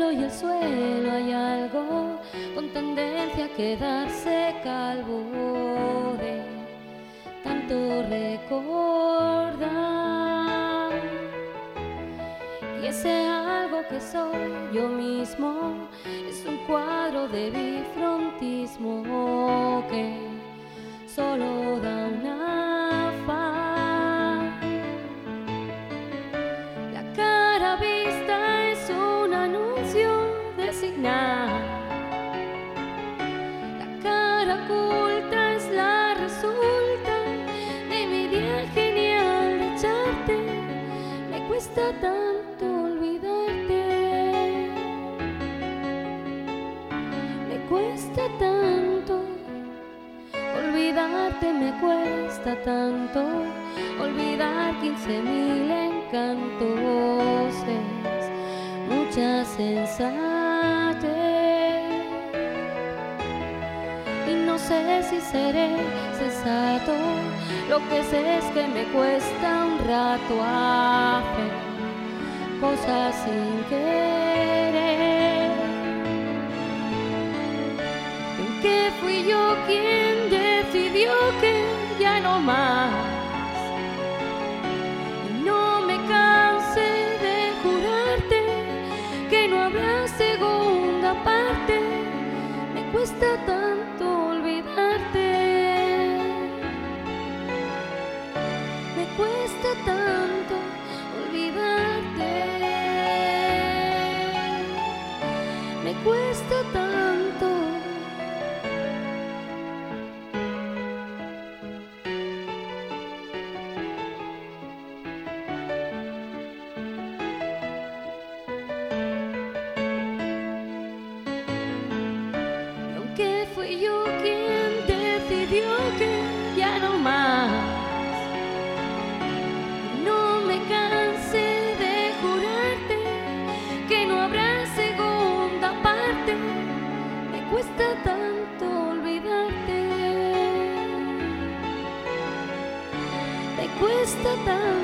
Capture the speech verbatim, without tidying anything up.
cielo y el suelo hay algo con tendencia a quedarse calvo de tanto recordar. Y ese algo que soy yo mismo es un cuadro de bifrontismo que solo da una faz. La cara vista es un anuncio de señal. La cara oculta es la resulta de mi idea genial de echarte. Me cuesta tanto olvidarte. Me cuesta tanto olvidarte, me cuesta tanto olvidar quince mil encantos, es mucha sensatez. Y no sé si seré sensato, lo que sé es que me cuesta un rato hacer cosas sin querer. ¿En qué fui yo quien decidió que ya no más? Y no me canse de jurarte que no habrá segunda parte. Me cuesta tanto olvidarte. Me cuesta tanto olvidarte. Me cuesta tanto. Que fui yo quien decidió que ya no más. No me canse de jurarte que no habrá segunda parte. Me cuesta tanto olvidarte. Me cuesta tanto.